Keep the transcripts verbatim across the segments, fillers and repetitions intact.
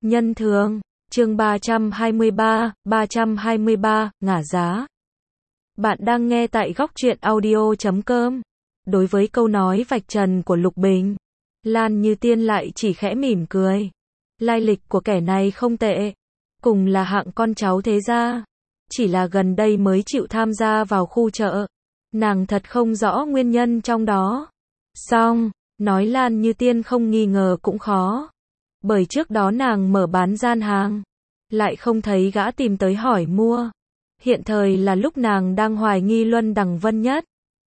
Nhân thường, chương ba trăm hai mươi ba, ba trăm hai mươi ba, ngả giá. Bạn đang nghe tại góc truyện audio chấm com. Đối với câu nói vạch trần của Lục Bình, Lan Như Tiên lại chỉ khẽ mỉm cười. Lai lịch của kẻ này không tệ, cùng là hạng con cháu thế gia, chỉ là gần đây mới chịu tham gia vào khu chợ. Nàng thật không rõ nguyên nhân trong đó. Song, nói Lan Như Tiên không nghi ngờ cũng khó. Bởi trước đó nàng mở bán gian hàng, lại không thấy gã tìm tới hỏi mua. Hiện thời là lúc nàng đang hoài nghi Luân Đằng Vân nhất.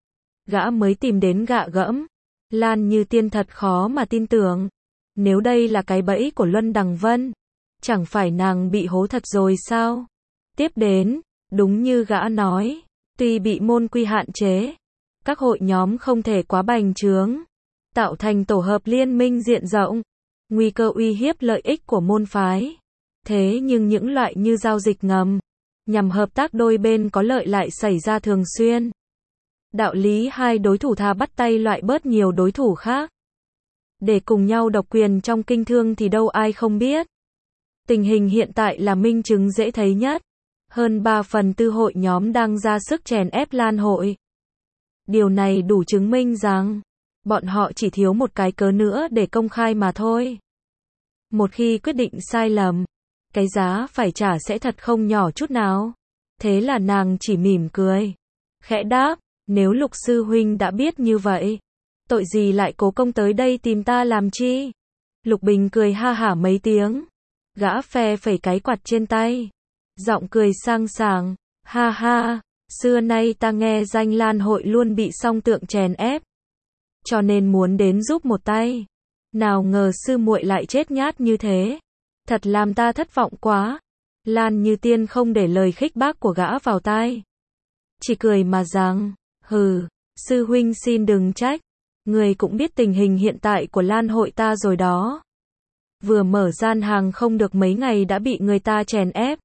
Gã mới tìm đến gạ gẫm. Lan Như Tiên thật khó mà tin tưởng. Nếu đây là cái bẫy của Luân Đằng Vân, chẳng phải nàng bị hố thật rồi sao? Tiếp đến, đúng như gã nói, tuy bị môn quy hạn chế, các hội nhóm không thể quá bành trướng, tạo thành tổ hợp liên minh diện rộng, nguy cơ uy hiếp lợi ích của môn phái. Thế nhưng những loại như giao dịch ngầm, nhằm hợp tác đôi bên có lợi lại xảy ra thường xuyên. Đạo lý hai đối thủ thà bắt tay loại bớt nhiều đối thủ khác, để cùng nhau độc quyền trong kinh thương thì đâu ai không biết. Tình hình hiện tại là minh chứng dễ thấy nhất. Hơn ba phần tư hội nhóm đang ra sức chèn ép Lan hội. Điều này đủ chứng minh rằng, bọn họ chỉ thiếu một cái cớ nữa để công khai mà thôi. Một khi quyết định sai lầm, cái giá phải trả sẽ thật không nhỏ chút nào. Thế là nàng chỉ mỉm cười, khẽ đáp, nếu Lục sư huynh đã biết như vậy, tội gì lại cố công tới đây tìm ta làm chi? Lục Bình cười ha hả mấy tiếng, gã phe phẩy cái quạt trên tay, giọng cười sang sảng, ha ha, xưa nay ta nghe danh Lan hội luôn bị song tượng chèn ép, cho nên muốn đến giúp một tay. Nào ngờ sư muội lại chết nhát như thế, thật làm ta thất vọng quá. Lan Như Tiên không để lời khích bác của gã vào tai, chỉ cười mà rằng, hừ, sư huynh xin đừng trách, người cũng biết tình hình hiện tại của Lan hội ta rồi đó. Vừa mở gian hàng không được mấy ngày đã bị người ta chèn ép,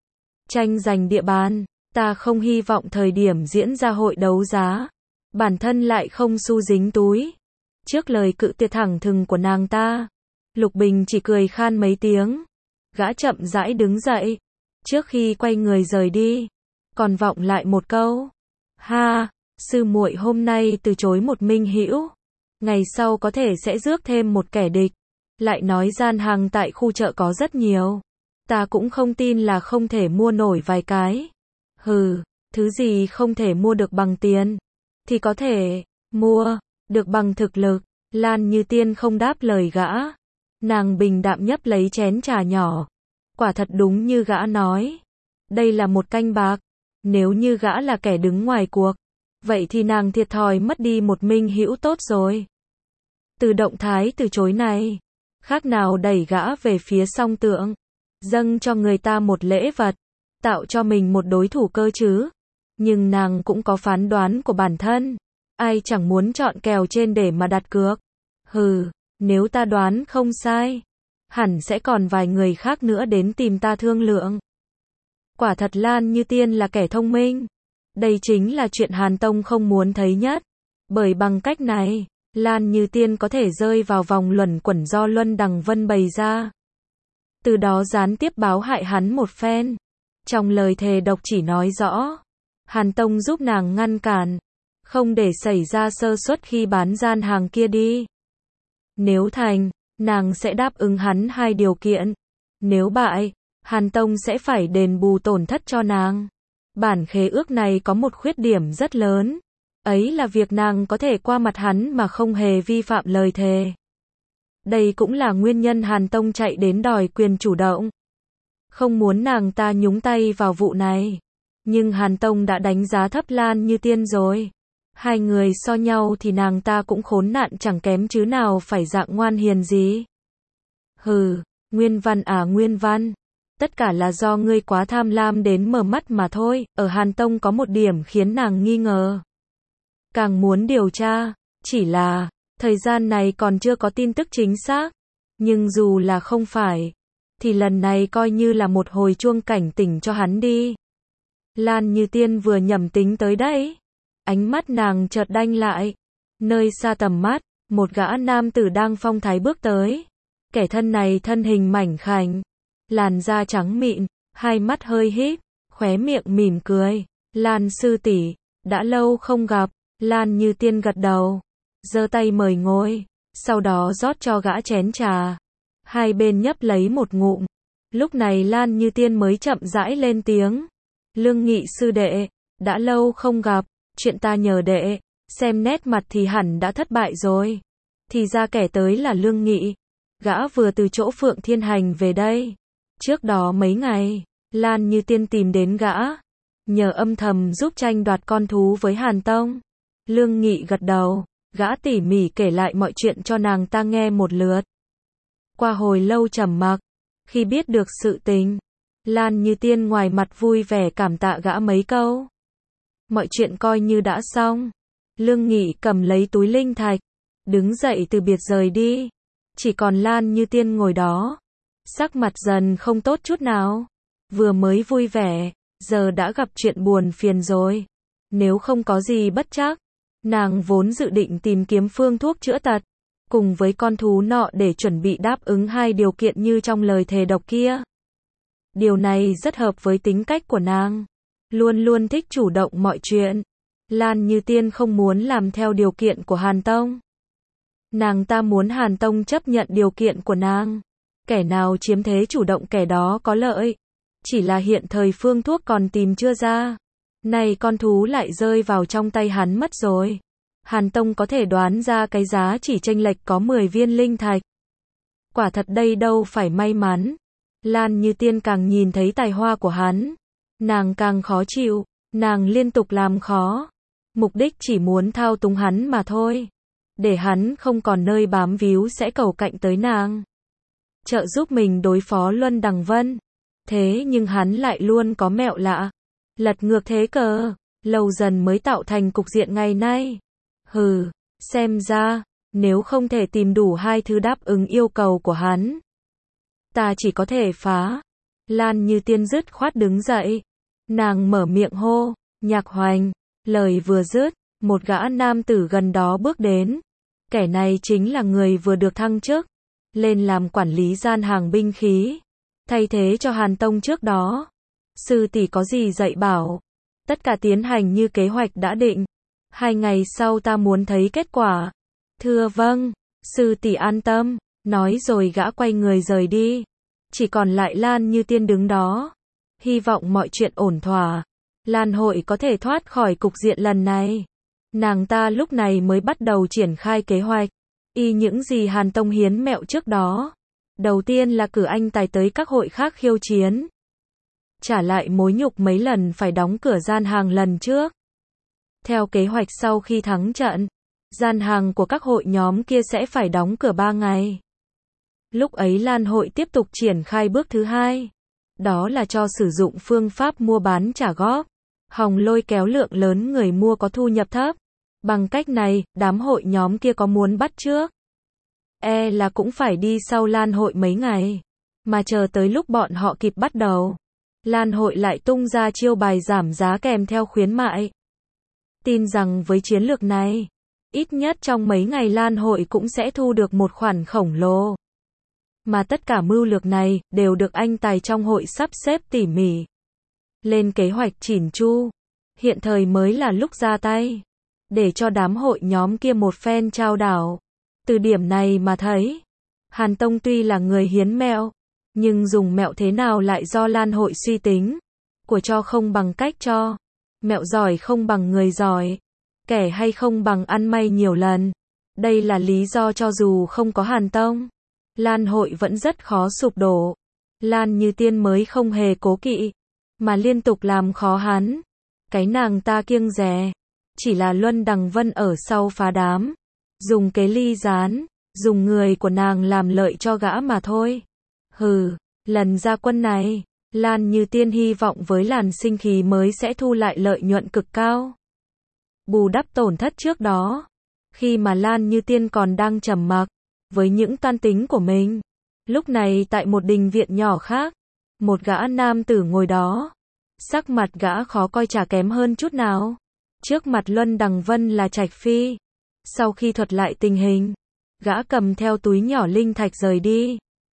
tranh giành địa bàn, ta không hy vọng thời điểm diễn ra hội đấu giá, bản thân lại không xu dính túi. Trước lời cự tuyệt thẳng thừng của nàng ta, Lục Bình chỉ cười khan mấy tiếng, gã chậm rãi đứng dậy, trước khi quay người rời đi, còn vọng lại một câu, ha, sư muội hôm nay từ chối một minh hữu, ngày sau có thể sẽ rước thêm một kẻ địch. Lại nói gian hàng tại khu chợ có rất nhiều, ta cũng không tin là không thể mua nổi vài cái. Hừ, thứ gì không thể mua được bằng tiền, thì có thể mua được bằng thực lực. Lan Như Tiên không đáp lời gã, nàng bình đạm nhấp lấy chén trà nhỏ. Quả thật đúng như gã nói, đây là một canh bạc. Nếu như gã là kẻ đứng ngoài cuộc, vậy thì nàng thiệt thòi mất đi một minh hữu tốt rồi. Từ động thái từ chối này, khác nào đẩy gã về phía song tượng, dâng cho người ta một lễ vật, tạo cho mình một đối thủ cơ chứ. Nhưng nàng cũng có phán đoán của bản thân, ai chẳng muốn chọn kèo trên để mà đặt cược. Hừ, nếu ta đoán không sai, hẳn sẽ còn vài người khác nữa đến tìm ta thương lượng. Quả thật Lan Như Tiên là kẻ thông minh. Đây chính là chuyện Hàn Tông không muốn thấy nhất. Bởi bằng cách này, Lan Như Tiên có thể rơi vào vòng luẩn quẩn do Luân Đằng Vân bày ra. Từ đó gián tiếp báo hại hắn một phen. Trong lời thề độc chỉ nói rõ, Hàn Tông giúp nàng ngăn cản, không để xảy ra sơ suất khi bán gian hàng kia đi. Nếu thành, nàng sẽ đáp ứng hắn hai điều kiện. Nếu bại, Hàn Tông sẽ phải đền bù tổn thất cho nàng. Bản khế ước này có một khuyết điểm rất lớn, ấy là việc nàng có thể qua mặt hắn mà không hề vi phạm lời thề. Đây cũng là nguyên nhân Hàn Tông chạy đến đòi quyền chủ động, không muốn nàng ta nhúng tay vào vụ này. Nhưng Hàn Tông đã đánh giá thấp Lan Như Tiên rồi. Hai người so nhau thì nàng ta cũng khốn nạn chẳng kém chứ nào phải dạng ngoan hiền gì. Hừ, Nguyên Văn à Nguyên Văn, tất cả là do ngươi quá tham lam đến mở mắt mà thôi. Ở Hàn Tông có một điểm khiến nàng nghi ngờ, càng muốn điều tra, chỉ là thời gian này còn chưa có tin tức chính xác. Nhưng dù là không phải, thì lần này coi như là một hồi chuông cảnh tỉnh cho hắn đi. Lan Như Tiên vừa nhẩm tính tới đấy, ánh mắt nàng chợt đanh lại. Nơi xa tầm mắt, một gã nam tử đang phong thái bước tới. Kẻ thân này thân hình mảnh khảnh, làn da trắng mịn, hai mắt hơi híp, khóe miệng mỉm cười. Lan sư tỷ, đã lâu không gặp. Lan Như Tiên gật đầu, giơ tay mời ngồi, sau đó rót cho gã chén trà. Hai bên nhấp lấy một ngụm. Lúc này Lan Như Tiên mới chậm rãi lên tiếng. Lương Nghị sư đệ, đã lâu không gặp, chuyện ta nhờ đệ, xem nét mặt thì hẳn đã thất bại rồi. Thì ra kẻ tới là Lương Nghị. Gã vừa từ chỗ Phượng Thiên Hành về đây. Trước đó mấy ngày, Lan Như Tiên tìm đến gã, nhờ âm thầm giúp tranh đoạt con thú với Hàn Tông. Lương Nghị gật đầu, gã tỉ mỉ kể lại mọi chuyện cho nàng ta nghe một lượt. Qua hồi lâu trầm mặc, khi biết được sự tình, Lan Như Tiên ngoài mặt vui vẻ cảm tạ gã mấy câu. Mọi chuyện coi như đã xong. Lương Nghị cầm lấy túi linh thạch, đứng dậy từ biệt rời đi. Chỉ còn Lan Như Tiên ngồi đó, sắc mặt dần không tốt chút nào. Vừa mới vui vẻ, giờ đã gặp chuyện buồn phiền rồi. Nếu không có gì bất trắc, nàng vốn dự định tìm kiếm phương thuốc chữa tật, cùng với con thú nọ để chuẩn bị đáp ứng hai điều kiện như trong lời thề độc kia. Điều này rất hợp với tính cách của nàng, luôn luôn thích chủ động mọi chuyện. Lan Như Tiên không muốn làm theo điều kiện của Hàn Tông. Nàng ta muốn Hàn Tông chấp nhận điều kiện của nàng. Kẻ nào chiếm thế chủ động kẻ đó có lợi. Chỉ là hiện thời phương thuốc còn tìm chưa ra. Này con thú lại rơi vào trong tay hắn mất rồi. Hàn Tông có thể đoán ra cái giá chỉ chênh lệch có mười viên linh thạch. Quả thật đây đâu phải may mắn. Lan Như Tiên càng nhìn thấy tài hoa của hắn, nàng càng khó chịu, nàng liên tục làm khó. Mục đích chỉ muốn thao túng hắn mà thôi. Để hắn không còn nơi bám víu sẽ cầu cạnh tới nàng. Trợ giúp mình đối phó Luân Đằng Vân. Thế nhưng hắn lại luôn có mẹo lạ. Lật ngược thế cờ, lâu dần mới tạo thành cục diện ngày nay. Hừ, xem ra, nếu không thể tìm đủ hai thứ đáp ứng yêu cầu của hắn, ta chỉ có thể phá. Lan Như Tiên dứt khoát đứng dậy. Nàng mở miệng hô, Nhạc Hoành. Lời vừa dứt, một gã nam tử gần đó bước đến. Kẻ này chính là người vừa được thăng chức lên làm quản lý gian hàng binh khí, thay thế cho Hàn Tông trước đó. Sư tỷ có gì dạy bảo. Tất cả tiến hành như kế hoạch đã định. Hai ngày sau ta muốn thấy kết quả. Thưa vâng, sư tỷ an tâm. Nói rồi gã quay người rời đi. Chỉ còn lại Lan Như Tiên đứng đó. Hy vọng mọi chuyện ổn thỏa. Lan hội có thể thoát khỏi cục diện lần này. Nàng ta lúc này mới bắt đầu triển khai kế hoạch. Y những gì Hàn Tông hiến mẹo trước đó. Đầu tiên là cử anh tài tới các hội khác khiêu chiến. Trả lại mối nhục mấy lần phải đóng cửa gian hàng lần trước. Theo kế hoạch sau khi thắng trận, gian hàng của các hội nhóm kia sẽ phải đóng cửa ba ngày. Lúc ấy Lan hội tiếp tục triển khai bước thứ hai. Đó là cho sử dụng phương pháp mua bán trả góp. Hòng lôi kéo lượng lớn người mua có thu nhập thấp. Bằng cách này, đám hội nhóm kia có muốn bắt trước, e là cũng phải đi sau Lan hội mấy ngày. Mà chờ tới lúc bọn họ kịp bắt đầu, Lan hội lại tung ra chiêu bài giảm giá kèm theo khuyến mại. Tin rằng với chiến lược này, ít nhất trong mấy ngày Lan hội cũng sẽ thu được một khoản khổng lồ. Mà tất cả mưu lược này đều được anh tài trong hội sắp xếp tỉ mỉ, lên kế hoạch chỉn chu. Hiện thời mới là lúc ra tay, để cho đám hội nhóm kia một phen trao đảo. Từ điểm này mà thấy, Hàn Tông tuy là người hiến mẹo, nhưng dùng mẹo thế nào lại do Lan hội suy tính. Của cho không bằng cách cho. Mẹo giỏi không bằng người giỏi. Kẻ hay không bằng ăn may nhiều lần. Đây là lý do cho dù không có Hàn Tông, Lan hội vẫn rất khó sụp đổ. Lan Như Tiên mới không hề cố kỵ, mà liên tục làm khó hắn. Cái nàng ta kiêng dè, chỉ là Luân Đằng Vân ở sau phá đám. Dùng kế ly gián, dùng người của nàng làm lợi cho gã mà thôi. Hừ, lần ra quân này, Lan Như Tiên hy vọng với làn sinh khí mới sẽ thu lại lợi nhuận cực cao. Bù đắp tổn thất trước đó. Khi mà Lan Như Tiên còn đang trầm mặc với những toan tính của mình, lúc này tại một đình viện nhỏ khác, một gã nam tử ngồi đó. Sắc mặt gã khó coi chả kém hơn chút nào. Trước mặt Luân Đằng Vân là Trạch Phi. Sau khi thuật lại tình hình, gã cầm theo túi nhỏ linh thạch rời đi.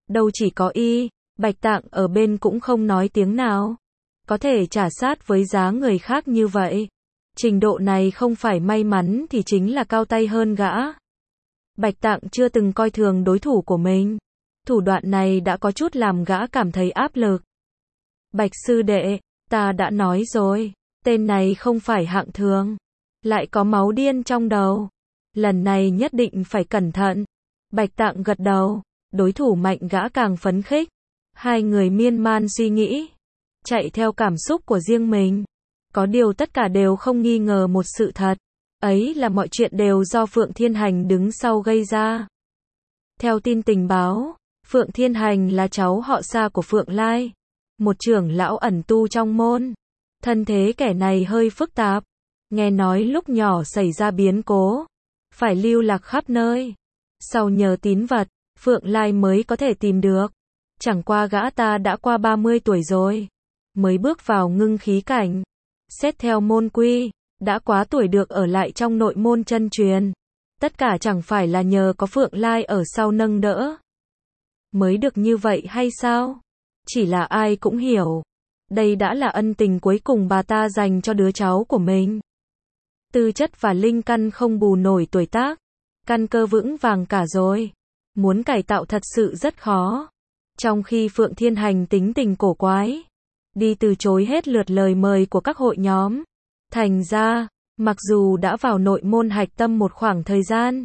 đâu chỉ có y, Bạch Tạng ở bên cũng không nói tiếng nào. Có thể trả sát với giá người khác như vậy. Trình độ này không phải may mắn thì chính là cao tay hơn gã. Bạch Tạng chưa từng coi thường đối thủ của mình. Thủ đoạn này đã có chút làm gã cảm thấy áp lực. Bạch sư đệ, ta đã nói rồi, tên này không phải hạng thường. Lại có máu điên trong đầu. Lần này nhất định phải cẩn thận. Bạch Tạng gật đầu, đối thủ mạnh gã càng phấn khích. Hai người miên man suy nghĩ, chạy theo cảm xúc của riêng mình. Có điều tất cả đều không nghi ngờ một sự thật. Ấy là mọi chuyện đều do Phượng Thiên Hành đứng sau gây ra. Theo tin tình báo, Phượng Thiên Hành là cháu họ Sa của Phượng Lai, một trưởng lão ẩn tu trong môn. Thân thế kẻ này hơi phức tạp. Nghe nói lúc nhỏ xảy ra biến cố, phải lưu lạc khắp nơi. Sau nhờ tín vật, Phượng Lai mới có thể tìm được. Chẳng qua gã ta đã qua ba mươi tuổi rồi, mới bước vào ngưng khí cảnh. Xét theo môn quy, đã quá tuổi được ở lại trong nội môn chân truyền. Tất cả chẳng phải là nhờ có Phượng Lai ở sau nâng đỡ mới được như vậy hay sao? Chỉ là ai cũng hiểu, đây đã là ân tình cuối cùng bà ta dành cho đứa cháu của mình. Tư chất và linh căn không bù nổi tuổi tác, căn cơ vững vàng cả rồi. Muốn cải tạo thật sự rất khó. Trong khi Phượng Thiên Hành tính tình cổ quái, đi từ chối hết lượt lời mời của các hội nhóm. Thành ra, mặc dù đã vào nội môn hạch tâm một khoảng thời gian,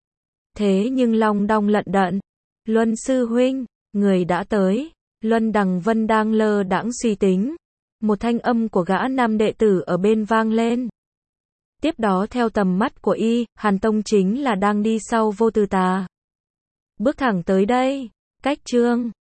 thế nhưng long đong lận đận. Luân sư huynh, người đã tới. Luân Đằng Vân đang lơ đãng suy tính. Một thanh âm của gã nam đệ tử ở bên vang lên. Tiếp đó theo tầm mắt của y, Hàn Tông chính là đang đi sau Vô Tư Tà. Bước thẳng tới đây, cách chương